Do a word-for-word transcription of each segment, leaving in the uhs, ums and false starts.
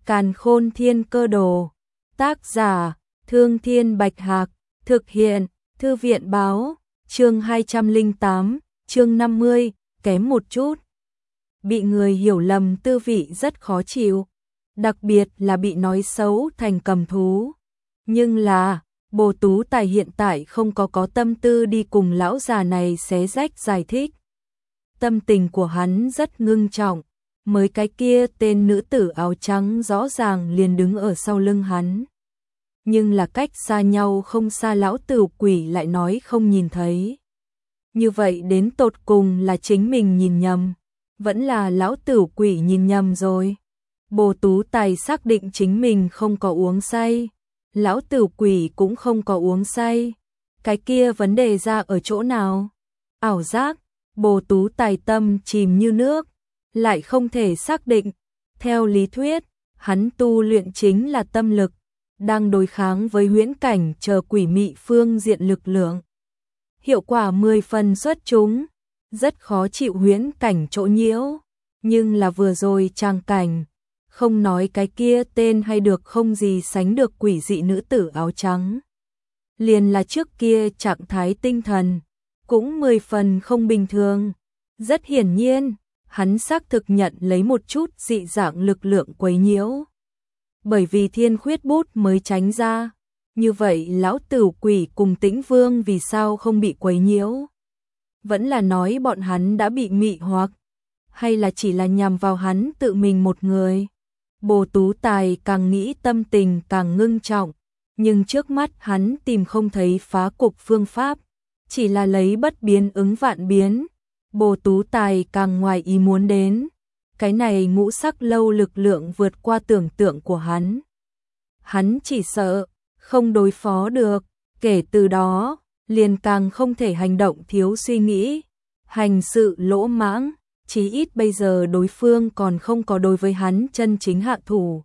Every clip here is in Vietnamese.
Càn Khôn Thiên Cơ Đồ. Tác giả: Thương Thiên Bạch Hạc. Thực hiện: Thư viện Báo. Chương hai trăm lẻ tám, chương năm mươi, kém một chút. Bị người hiểu lầm tư vị rất khó chịu, đặc biệt là bị nói xấu thành cầm thú. Nhưng là, Bồ Tú Tài hiện tại không có có tâm tư đi cùng lão già này xé rách giải thích. Tâm tình của hắn rất ngưng trọng, mới cái kia tên nữ tử áo trắng rõ ràng liền đứng ở sau lưng hắn. Nhưng là cách xa nhau không xa, lão tử quỷ lại nói không nhìn thấy. Như vậy đến tột cùng là chính mình nhìn nhầm, vẫn là lão tử quỷ nhìn nhầm rồi. Bồ Tú Tài xác định chính mình không có uống say, lão tử quỷ cũng không có uống say. Cái kia vấn đề ra ở chỗ nào? Ảo giác. Bồ Tú Tài tâm chìm như nước, lại không thể xác định. Theo lý thuyết, hắn tu luyện chính là tâm lực, đang đối kháng với huyễn cảnh chờ quỷ mị phương diện lực lượng. Hiệu quả mười phần xuất chúng, rất khó chịu huyễn cảnh chỗ nhiễu. Nhưng là vừa rồi trang cảnh, không nói cái kia tên hay được không gì sánh được quỷ dị nữ tử áo trắng. Liền là trước kia trạng thái tinh thần, cũng mười phần không bình thường. Rất hiển nhiên, hắn xác thực nhận lấy một chút dị dạng lực lượng quấy nhiễu. Bởi vì thiên khuyết bút mới tránh ra. Như vậy lão tử quỷ cùng Tĩnh Vương vì sao không bị quấy nhiễu? Vẫn là nói bọn hắn đã bị mị hoặc, hay là chỉ là nhằm vào hắn tự mình một người? Bồ Tú Tài càng nghĩ tâm tình càng ngưng trọng, nhưng trước mắt hắn tìm không thấy phá cục phương pháp, chỉ là lấy bất biến ứng vạn biến. Bồ Tú Tài càng ngoài ý muốn đến, cái này ngũ sắc lâu lực lượng vượt qua tưởng tượng của hắn. Hắn chỉ sợ không đối phó được, kể từ đó, liền càng không thể hành động thiếu suy nghĩ, hành sự lỗ mãng, chí ít bây giờ đối phương còn không có đối với hắn chân chính hạ thủ.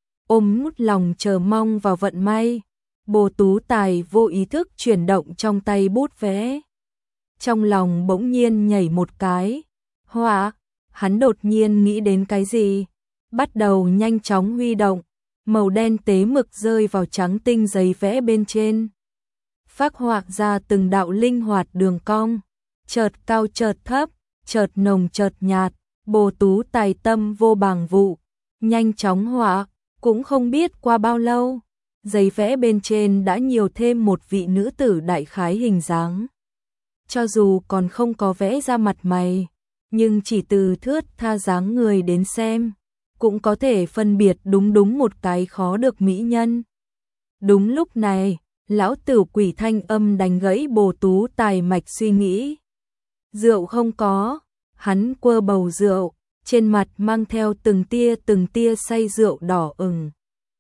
Ôm ngút lòng chờ mong vào vận may, Bồ Tú Tài vô ý thức chuyển động trong tay bút vẽ. Trong lòng bỗng nhiên nhảy một cái, họa, hắn đột nhiên nghĩ đến cái gì, bắt đầu nhanh chóng huy động, màu đen tế mực rơi vào trắng tinh giấy vẽ bên trên. Phác họa ra từng đạo linh hoạt đường cong, chợt cao chợt thấp, chợt nồng chợt nhạt. Bồ Tú Tài tâm vô bàng vụ, nhanh chóng họa, cũng không biết qua bao lâu, giấy vẽ bên trên đã nhiều thêm một vị nữ tử đại khái hình dáng. Cho dù còn không có vẽ ra mặt mày, nhưng chỉ từ thướt tha dáng người đến xem, cũng có thể phân biệt đúng đúng một cái khó được mỹ nhân. Đúng lúc này, lão tử quỷ thanh âm đánh gãy Bồ Tú Tài mạch suy nghĩ. Rượu không có. Hắn quơ bầu rượu, trên mặt mang theo từng tia từng tia say rượu đỏ ửng.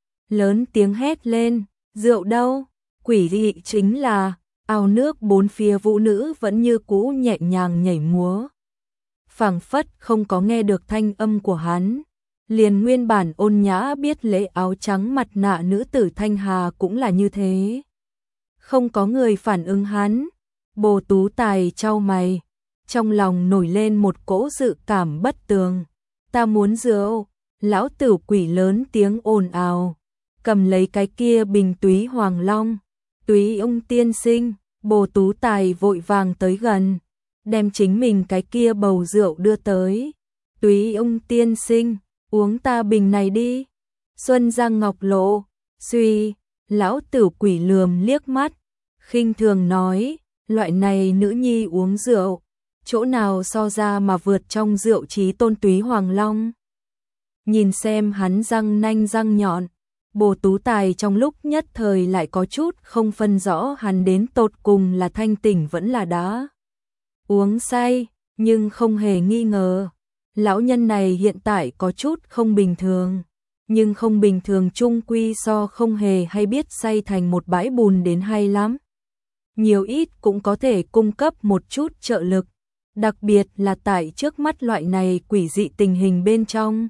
Lớn tiếng hét lên, rượu đâu? Quỷ dị chính là, ao nước bốn phía vũ nữ vẫn như cũ nhẹ nhàng nhảy múa. Phảng phất không có nghe được thanh âm của hắn, liền nguyên bản ôn nhã biết lễ áo trắng mặt nạ nữ tử Thanh Hà cũng là như thế. Không có người phản ứng hắn. Bồ Tú Tài chau mày, trong lòng nổi lên một cỗ dự cảm bất tường. Ta muốn rượu. Lão tử quỷ lớn tiếng ồn ào, cầm lấy cái kia bình túy hoàng long. Túy ông tiên sinh. Bồ Tú Tài vội vàng tới gần, đem chính mình cái kia bầu rượu đưa tới. Túy ông tiên sinh, uống ta bình này đi. Xuân Giang Ngọc Lộ. Suy. Lão tử quỷ lườm liếc mắt, khinh thường nói, loại này nữ nhi uống rượu, chỗ nào so ra mà vượt trong rượu chí tôn túy hoàng long. Nhìn xem hắn răng nanh răng nhọn, Bồ Tú Tài trong lúc nhất thời lại có chút không phân rõ hắn đến tột cùng là thanh tỉnh vẫn là đã uống say, nhưng không hề nghi ngờ, lão nhân này hiện tại có chút không bình thường, nhưng không bình thường chung quy so không hề hay biết say thành một bãi bùn đến hay lắm. Nhiều ít cũng có thể cung cấp một chút trợ lực, đặc biệt là tại trước mắt loại này quỷ dị tình hình bên trong.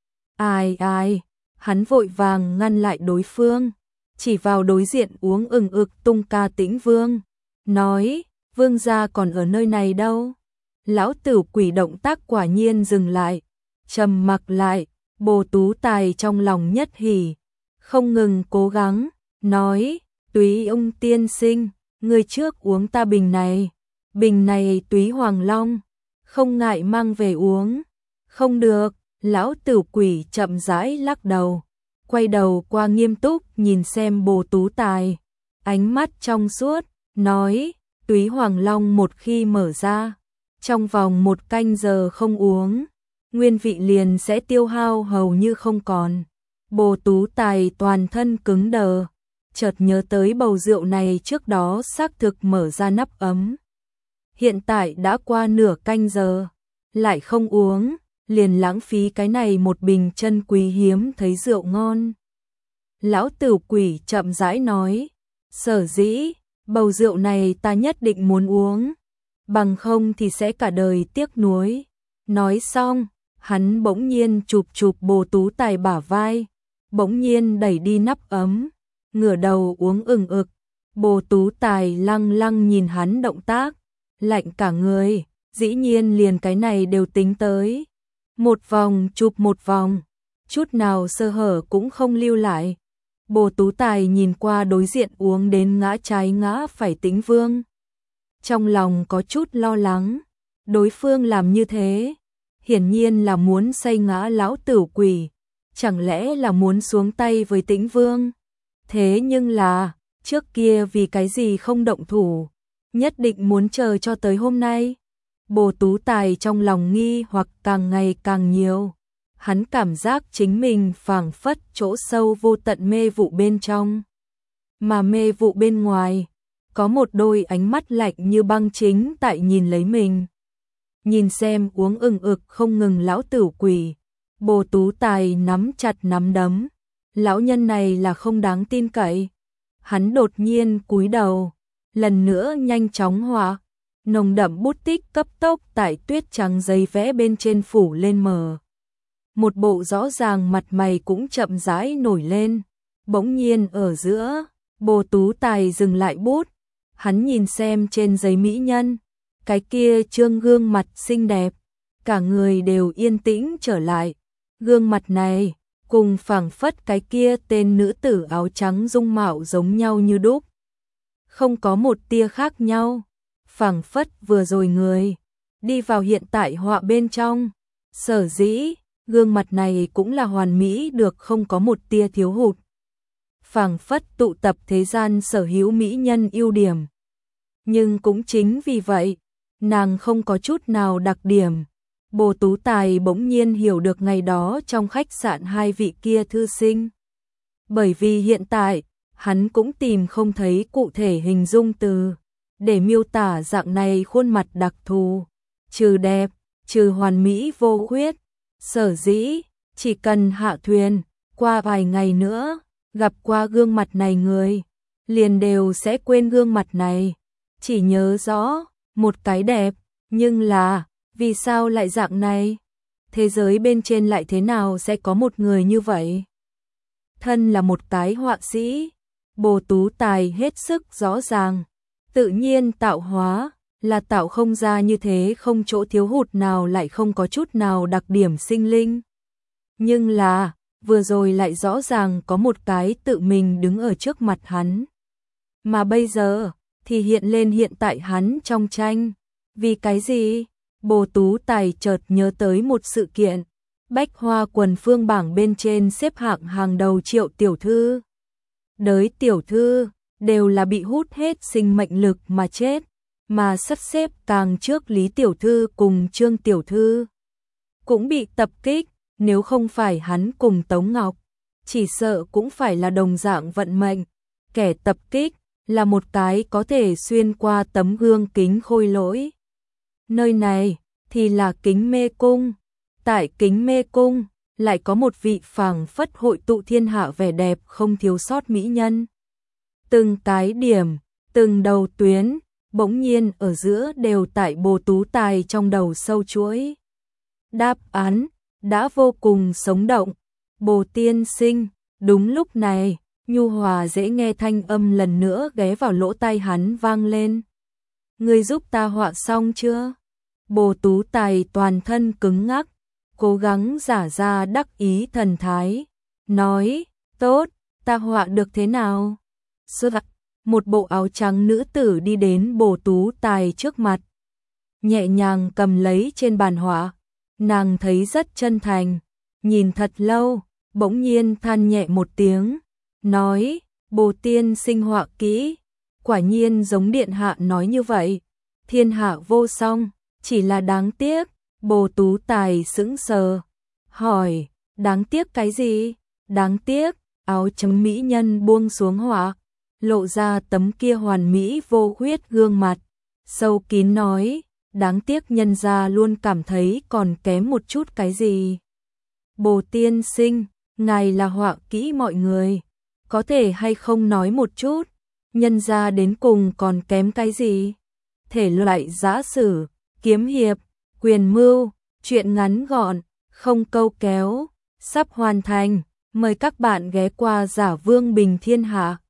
Ai ai, hắn vội vàng ngăn lại đối phương, chỉ vào đối diện uống ừng ực tung ca Tĩnh Vương, nói, vương gia còn ở nơi này đâu. Lão tử quỷ động tác quả nhiên dừng lại, trầm mặc lại, Bồ Tú Tài trong lòng nhất hỉ, không ngừng cố gắng, nói, Túy ông tiên sinh, người trước uống ta bình này, bình này Túy Hoàng Long, không ngại mang về uống. Không được, lão tử quỷ chậm rãi lắc đầu, quay đầu qua nghiêm túc nhìn xem Bồ Tú Tài, ánh mắt trong suốt, nói, Túy Hoàng Long một khi mở ra, trong vòng một canh giờ không uống, nguyên vị liền sẽ tiêu hao hầu như không còn. Bồ Tú Tài toàn thân cứng đờ, chợt nhớ tới bầu rượu này trước đó xác thực mở ra nắp ấm. Hiện tại đã qua nửa canh giờ, lại không uống, liền lãng phí cái này một bình chân quý hiếm thấy rượu ngon. Lão tử quỷ chậm rãi nói, sở dĩ, bầu rượu này ta nhất định muốn uống, bằng không thì sẽ cả đời tiếc nuối. Nói xong, hắn bỗng nhiên chụp chụp Bồ Tú Tài bả vai, bỗng nhiên đẩy đi nắp ấm, ngửa đầu uống ừng ực. Bồ Tú Tài lăng lăng nhìn hắn động tác, lạnh cả người, dĩ nhiên liền cái này đều tính tới. Một vòng chụp một vòng, chút nào sơ hở cũng không lưu lại. Bồ Tú Tài nhìn qua đối diện uống đến ngã trái ngã phải Tĩnh Vương. Trong lòng có chút lo lắng, đối phương làm như thế, hiển nhiên là muốn say ngã lão tử quỷ, chẳng lẽ là muốn xuống tay với Tĩnh Vương. Thế nhưng là, trước kia vì cái gì không động thủ, nhất định muốn chờ cho tới hôm nay. Bồ Tú Tài trong lòng nghi hoặc càng ngày càng nhiều, hắn cảm giác chính mình phảng phất chỗ sâu vô tận mê vụ bên trong, mà mê vụ bên ngoài có một đôi ánh mắt lạnh như băng chính tại nhìn lấy mình. Nhìn xem uống ừng ực không ngừng lão tử quỷ, Bồ Tú Tài nắm chặt nắm đấm, lão nhân này là không đáng tin cậy. Hắn đột nhiên cúi đầu, lần nữa nhanh chóng hòa, nồng đậm bút tích cấp tốc tại tuyết trắng giấy vẽ bên trên phủ lên mờ. Một bộ rõ ràng mặt mày cũng chậm rãi nổi lên, bỗng nhiên ở giữa, Bồ Tú Tài dừng lại bút, hắn nhìn xem trên giấy mỹ nhân, cái kia trương gương mặt xinh đẹp, cả người đều yên tĩnh trở lại. Gương mặt này, cùng phảng phất cái kia tên nữ tử áo trắng dung mạo giống nhau như đúc. Không có một tia khác nhau, phảng phất vừa rồi người, đi vào hiện tại họa bên trong. Sở dĩ, gương mặt này cũng là hoàn mỹ được không có một tia thiếu hụt. Phảng phất tụ tập thế gian sở hữu mỹ nhân ưu điểm. Nhưng cũng chính vì vậy, nàng không có chút nào đặc điểm. Bồ Tú Tài bỗng nhiên hiểu được ngày đó trong khách sạn hai vị kia thư sinh. Bởi vì hiện tại, hắn cũng tìm không thấy cụ thể hình dung từ để miêu tả dạng này khuôn mặt đặc thù, trừ đẹp, trừ hoàn mỹ vô khuyết. Sở dĩ, chỉ cần hạ thuyền, qua vài ngày nữa, gặp qua gương mặt này người, liền đều sẽ quên gương mặt này, chỉ nhớ rõ một cái đẹp, nhưng là vì sao lại dạng này? Thế giới bên trên lại thế nào sẽ có một người như vậy? Thân là một cái họa sĩ, Bồ Tú Tài hết sức rõ ràng, tự nhiên tạo hóa là tạo không ra như thế không chỗ thiếu hụt nào lại không có chút nào đặc điểm sinh linh. Nhưng là, vừa rồi lại rõ ràng có một cái tự mình đứng ở trước mặt hắn. Mà bây giờ, thì hiện lên hiện tại hắn trong tranh. Vì cái gì? Bồ Tú Tài chợt nhớ tới một sự kiện. Bách Hoa quần phương bảng bên trên xếp hạng hàng đầu Triệu tiểu thư. Đới tiểu thư, đều là bị hút hết sinh mệnh lực mà chết. Mà sắp xếp càng trước Lý tiểu thư cùng Trương tiểu thư cũng bị tập kích, nếu không phải hắn cùng Tống Ngọc, chỉ sợ cũng phải là đồng dạng vận mệnh. Kẻ tập kích là một cái có thể xuyên qua tấm gương kính khôi lỗi. Nơi này thì là Kính Mê Cung. Tại Kính Mê Cung lại có một vị phảng phất hội tụ thiên hạ vẻ đẹp không thiếu sót mỹ nhân. Từng cái điểm, từng đầu tuyến, bỗng nhiên ở giữa đều tại Bồ Tú Tài trong đầu sâu chuỗi. Đáp án đã vô cùng sống động. Bồ tiên sinh, đúng lúc này, nhu hòa dễ nghe thanh âm lần nữa ghé vào lỗ tai hắn vang lên. Ngươi giúp ta họa xong chưa? Bồ Tú Tài toàn thân cứng ngắc, cố gắng giả ra đắc ý thần thái, nói, tốt, ta họa được thế nào? Sơ một bộ áo trắng nữ tử đi đến Bồ Tú Tài trước mặt, nhẹ nhàng cầm lấy trên bàn họa, nàng thấy rất chân thành, nhìn thật lâu, bỗng nhiên than nhẹ một tiếng, nói, Bồ tiên sinh họa kỹ, quả nhiên giống điện hạ nói như vậy, thiên hạ vô song, chỉ là đáng tiếc. Bồ Tú Tài sững sờ, hỏi, đáng tiếc cái gì? Đáng tiếc, áo chấm mỹ nhân buông xuống họa, lộ ra tấm kia hoàn mỹ vô khuyết gương mặt, sâu kín nói, đáng tiếc nhân gia luôn cảm thấy còn kém một chút cái gì. Bồ tiên sinh, ngài là họa kỹ mọi người, có thể hay không nói một chút, nhân gia đến cùng còn kém cái gì? Thể loại giã sử, kiếm hiệp, quyền mưu, truyện ngắn gọn, không câu kéo, sắp hoàn thành, mời các bạn ghé qua Giả Vương Bình Thiên Hạ.